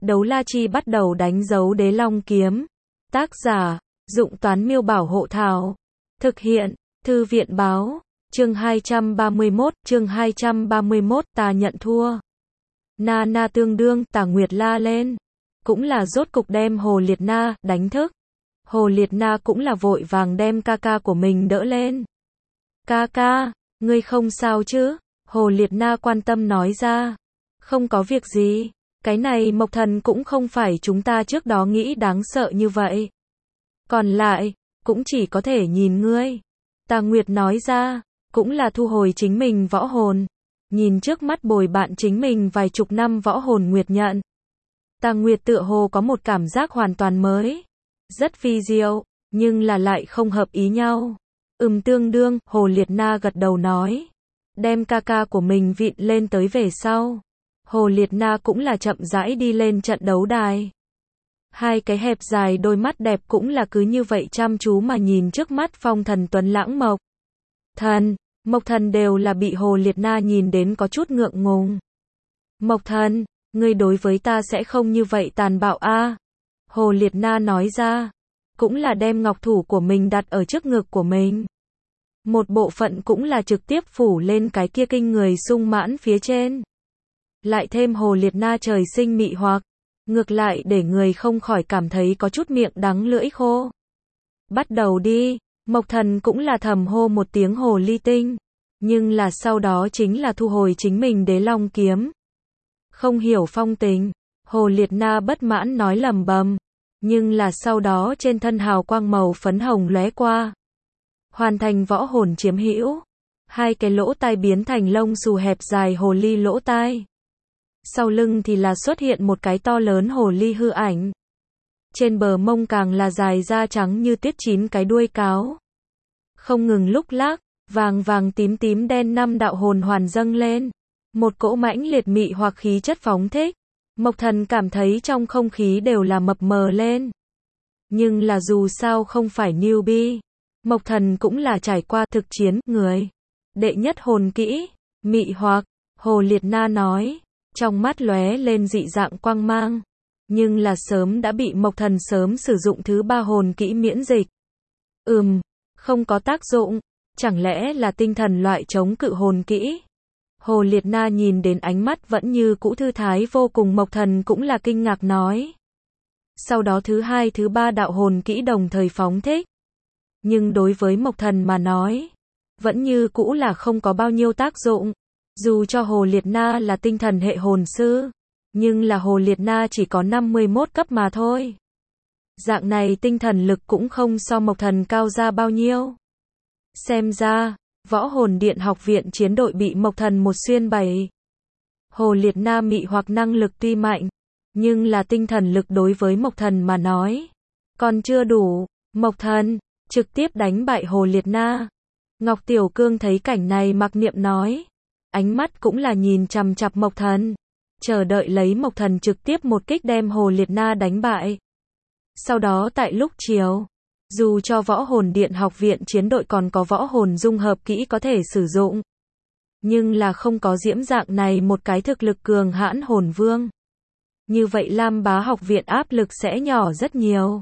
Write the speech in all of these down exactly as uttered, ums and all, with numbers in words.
Đấu la chi bắt đầu đánh dấu đế long kiếm. Tác giả, Dụng Toán Miêu Bảo Hộ Thảo. Thực hiện, Thư viện Báo. Chương hai trăm ba mươi mốt, chương hai trăm ba mươi mốt, ta nhận thua. Na na tương đương, Tà Nguyệt la lên. Cũng là rốt cục đem Hồ Liệt Na đánh thức. Hồ Liệt Na cũng là vội vàng đem ca ca của mình đỡ lên. Ca ca, ngươi không sao chứ? Hồ Liệt Na quan tâm nói ra. Không có việc gì, cái này Mộc Thần cũng không phải chúng ta trước đó nghĩ đáng sợ như vậy. Còn lại, cũng chỉ có thể nhìn ngươi. Tà Nguyệt nói ra, cũng là thu hồi chính mình võ hồn. Nhìn trước mắt bồi bạn chính mình vài chục năm võ hồn Nguyệt nhận. Tà Nguyệt tựa hồ có một cảm giác hoàn toàn mới. Rất vi diệu, nhưng là lại không hợp ý nhau. Ừm tương đương, Hồ Liệt Na gật đầu nói. Đem ca ca của mình vịn lên tới về sau. Hồ Liệt Na cũng là chậm rãi đi lên trận đấu đài. Hai cái hẹp dài đôi mắt đẹp cũng là cứ như vậy chăm chú mà nhìn trước mắt phong thần tuấn lãng Mộc Thần. Mộc Thần đều là bị Hồ Liệt Na nhìn đến có chút ngượng ngùng. Mộc Thần, ngươi đối với ta sẽ không như vậy tàn bạo a? À? Hồ Liệt Na nói ra, cũng là đem ngọc thủ của mình đặt ở trước ngực của mình. Một bộ phận cũng là trực tiếp phủ lên cái kia kinh người sung mãn phía trên. Lại thêm Hồ Liệt Na trời sinh mị hoặc, ngược lại để người không khỏi cảm thấy có chút miệng đắng lưỡi khô. Bắt đầu đi, Mộc Thần cũng là thầm hô một tiếng hồ ly tinh, nhưng là sau đó chính là thu hồi chính mình đế long kiếm. Không hiểu phong tình, Hồ Liệt Na bất mãn nói lầm bầm, nhưng là sau đó trên thân hào quang màu phấn hồng lóe qua. Hoàn thành võ hồn chiếm hữu, hai cái lỗ tai biến thành lông xù hẹp dài hồ ly lỗ tai. Sau lưng thì là xuất hiện một cái to lớn hồ ly hư ảnh. Trên bờ mông càng là dài da trắng như tiết chín cái đuôi cáo. Không ngừng lúc lắc, vàng vàng tím tím đen năm đạo hồn hoàn dâng lên. Một cỗ mãnh liệt mị hoặc khí chất phóng thích. Mộc Thần cảm thấy trong không khí đều là mập mờ lên. Nhưng là dù sao không phải newbie. Mộc Thần cũng là trải qua thực chiến, người. Đệ nhất hồn kỹ, mị hoặc, Hồ Liệt Na nói. Trong mắt lóe lên dị dạng quang mang. Nhưng là sớm đã bị Mộc Thần sớm sử dụng thứ ba hồn kỹ miễn dịch. Ừm, không có tác dụng. Chẳng lẽ là tinh thần loại chống cự hồn kỹ? Hồ Liệt Na nhìn đến ánh mắt vẫn như cũ thư thái vô cùng Mộc Thần cũng là kinh ngạc nói. Sau đó thứ hai thứ ba đạo hồn kỹ đồng thời phóng thích. Nhưng đối với Mộc Thần mà nói, vẫn như cũ là không có bao nhiêu tác dụng. Dù cho Hồ Liệt Na là tinh thần hệ hồn sư, nhưng là Hồ Liệt Na chỉ có năm mươi mốt cấp mà thôi. Dạng này tinh thần lực cũng không so Mộc Thần cao ra bao nhiêu. Xem ra, võ hồn điện học viện chiến đội bị Mộc Thần một xuyên bày. Hồ Liệt Na mị hoặc năng lực tuy mạnh, nhưng là tinh thần lực đối với Mộc Thần mà nói, còn chưa đủ. Mộc Thần trực tiếp đánh bại Hồ Liệt Na. Ngọc Tiểu Cương thấy cảnh này mặc niệm nói. Ánh mắt cũng là nhìn chằm chằm Mộc Thần, chờ đợi lấy Mộc Thần trực tiếp một kích đem Hồ Liệt Na đánh bại. Sau đó tại lúc chiều, dù cho võ hồn điện học viện chiến đội còn có võ hồn dung hợp kỹ có thể sử dụng, nhưng là không có Diễm dạng này một cái thực lực cường hãn hồn vương. Như vậy Lam Bá học viện áp lực sẽ nhỏ rất nhiều.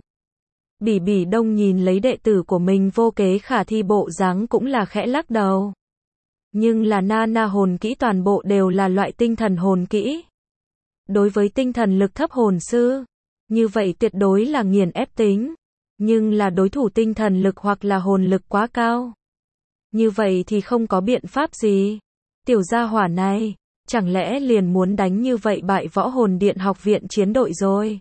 Bỉ Bỉ Đông nhìn lấy đệ tử của mình vô kế khả thi bộ dáng cũng là khẽ lắc đầu. Nhưng là na na hồn kỹ toàn bộ đều là loại tinh thần hồn kỹ. Đối với tinh thần lực thấp hồn sư, như vậy tuyệt đối là nghiền ép tính. Nhưng là đối thủ tinh thần lực hoặc là hồn lực quá cao. Như vậy thì không có biện pháp gì. Tiểu gia hỏa này, chẳng lẽ liền muốn đánh như vậy bại võ hồn điện học viện chiến đội rồi.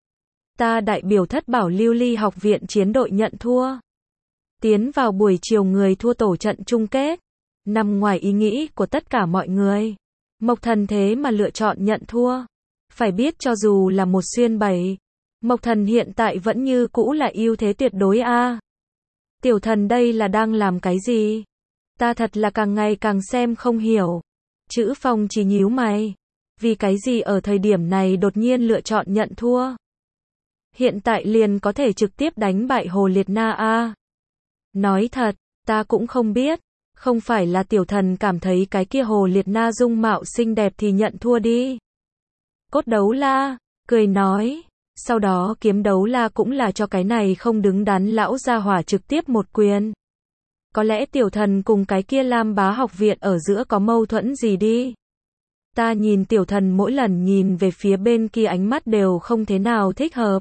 Ta đại biểu Thất Bảo Lưu Ly học viện chiến đội nhận thua. Tiến vào buổi chiều người thua tổ trận chung kết. Nằm ngoài ý nghĩ của tất cả mọi người. Mộc Thần thế mà lựa chọn nhận thua. Phải biết cho dù là một xuyên bày, Mộc Thần hiện tại vẫn như cũ là ưu thế tuyệt đối a. À. Tiểu thần đây là đang làm cái gì? Ta thật là càng ngày càng xem không hiểu. Chữ Phong chỉ nhíu mày. Vì cái gì ở thời điểm này đột nhiên lựa chọn nhận thua? Hiện tại liền có thể trực tiếp đánh bại Hồ Liệt Na a. À. Nói thật, ta cũng không biết. Không phải là tiểu thần cảm thấy cái kia Hồ Liệt Na dung mạo xinh đẹp thì nhận thua đi. Cốt đấu la, cười nói. Sau đó Kiếm Đấu La cũng là cho cái này không đứng đắn lão gia hỏa trực tiếp một quyền. Có lẽ tiểu thần cùng cái kia Lam Bá học viện ở giữa có mâu thuẫn gì đi. Ta nhìn tiểu thần mỗi lần nhìn về phía bên kia ánh mắt đều không thế nào thích hợp.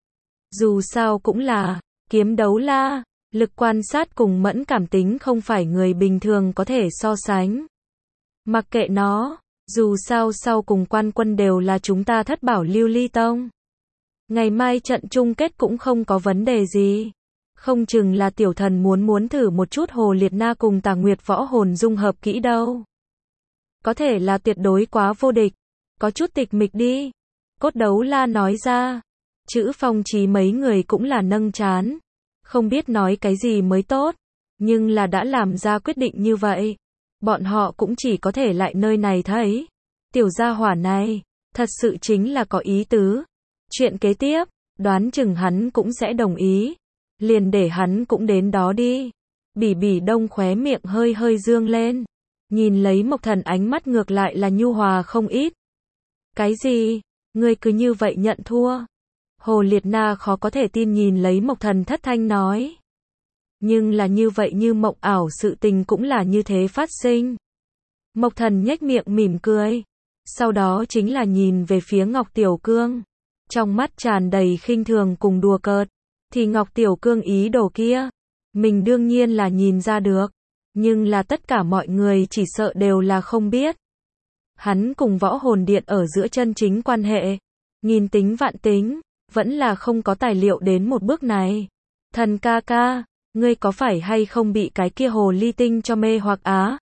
Dù sao cũng là Kiếm Đấu La, lực quan sát cùng mẫn cảm tính không phải người bình thường có thể so sánh. Mặc kệ nó, dù sao sau cùng quan quân đều là chúng ta Thất Bảo Lưu Ly Tông. Ngày mai trận chung kết cũng không có vấn đề gì. Không chừng là tiểu thần muốn muốn thử một chút Hồ Liệt Na cùng Tà Nguyệt võ hồn dung hợp kỹ đâu. Có thể là tuyệt đối quá vô địch. Có chút tịch mịch đi. Cốt Đấu La nói ra. Chữ Phong Chí mấy người cũng là nâng chán. Không biết nói cái gì mới tốt. Nhưng là đã làm ra quyết định như vậy. Bọn họ cũng chỉ có thể lại nơi này thấy. Tiểu gia hỏa này, thật sự chính là có ý tứ. Chuyện kế tiếp, đoán chừng hắn cũng sẽ đồng ý. Liền để hắn cũng đến đó đi. Bỉ Bỉ Đông khóe miệng hơi hơi dương lên. Nhìn lấy Mộc Thần ánh mắt ngược lại là nhu hòa không ít. Cái gì? Ngươi cứ như vậy nhận thua? Hồ Liệt Na khó có thể tin nhìn lấy Mộc Thần thất thanh nói. Nhưng là như vậy như mộng ảo sự tình cũng là như thế phát sinh. Mộc Thần nhếch miệng mỉm cười. Sau đó chính là nhìn về phía Ngọc Tiểu Cương. Trong mắt tràn đầy khinh thường cùng đùa cợt. Thì Ngọc Tiểu Cương ý đồ kia. Mình đương nhiên là nhìn ra được. Nhưng là tất cả mọi người chỉ sợ đều là không biết. Hắn cùng võ hồn điện ở giữa chân chính quan hệ. Nghìn tính vạn tính. Vẫn là không có tài liệu đến một bước này. Thần ca ca. Ngươi có phải hay không bị cái kia hồ ly tinh cho mê hoặc á?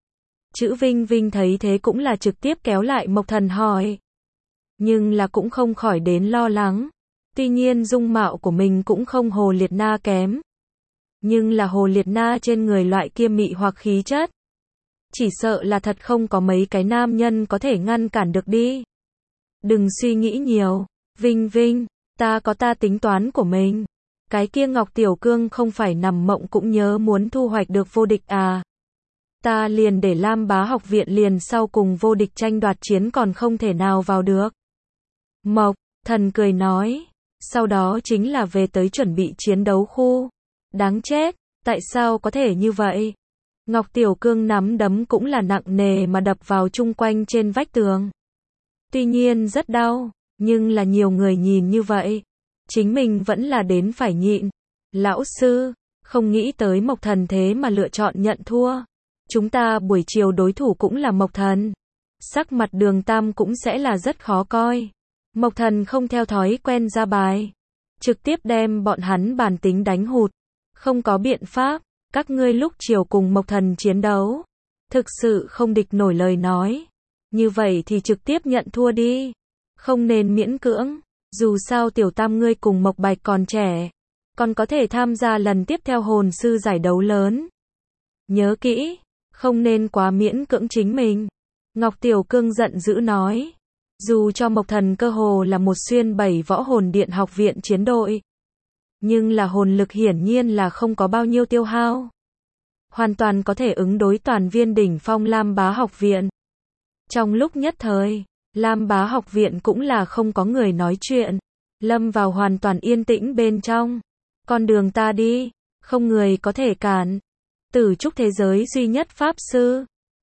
Chữ Vinh Vinh thấy thế cũng là trực tiếp kéo lại Mộc Thần hỏi. Nhưng là cũng không khỏi đến lo lắng. Tuy nhiên dung mạo của mình cũng không Hồ Liệt Na kém. Nhưng là Hồ Liệt Na trên người loại kia mị hoặc khí chất. Chỉ sợ là thật không có mấy cái nam nhân có thể ngăn cản được đi. Đừng suy nghĩ nhiều. Vinh Vinh, ta có ta tính toán của mình. Cái kia Ngọc Tiểu Cương không phải nằm mộng cũng nhớ muốn thu hoạch được vô địch à. Ta liền để Lam Bá học viện liền sau cùng vô địch tranh đoạt chiến còn không thể nào vào được. Mộc Thần cười nói. Sau đó chính là về tới chuẩn bị chiến đấu khu. Đáng chết, tại sao có thể như vậy? Ngọc Tiểu Cương nắm đấm cũng là nặng nề mà đập vào chung quanh trên vách tường. Tuy nhiên rất đau, nhưng là nhiều người nhìn như vậy. Chính mình vẫn là đến phải nhịn. Lão sư, không nghĩ tới Mộc Thần thế mà lựa chọn nhận thua. Chúng ta buổi chiều đối thủ cũng là Mộc Thần. Sắc mặt Đường Tam cũng sẽ là rất khó coi. Mộc Thần không theo thói quen ra bài. Trực tiếp đem bọn hắn bản tính đánh hụt. Không có biện pháp, các ngươi lúc chiều cùng Mộc Thần chiến đấu. Thực sự không địch nổi lời nói. Như vậy thì trực tiếp nhận thua đi. Không nên miễn cưỡng. Dù sao Tiểu Tam ngươi cùng Mộc Bạch còn trẻ. Còn có thể tham gia lần tiếp theo hồn sư giải đấu lớn. Nhớ kỹ, không nên quá miễn cưỡng chính mình. Ngọc Tiểu Cương giận dữ nói. Dù cho Mộc Thần cơ hồ là một xuyên bảy võ hồn điện học viện chiến đội. Nhưng là hồn lực hiển nhiên là không có bao nhiêu tiêu hao. Hoàn toàn có thể ứng đối toàn viên đỉnh phong Lam Bá học viện. Trong lúc nhất thời, Lam Bá học viện cũng là không có người nói chuyện. Lâm vào hoàn toàn yên tĩnh bên trong. Con đường ta đi, không người có thể cản. Tử trúc thế giới duy nhất pháp sư.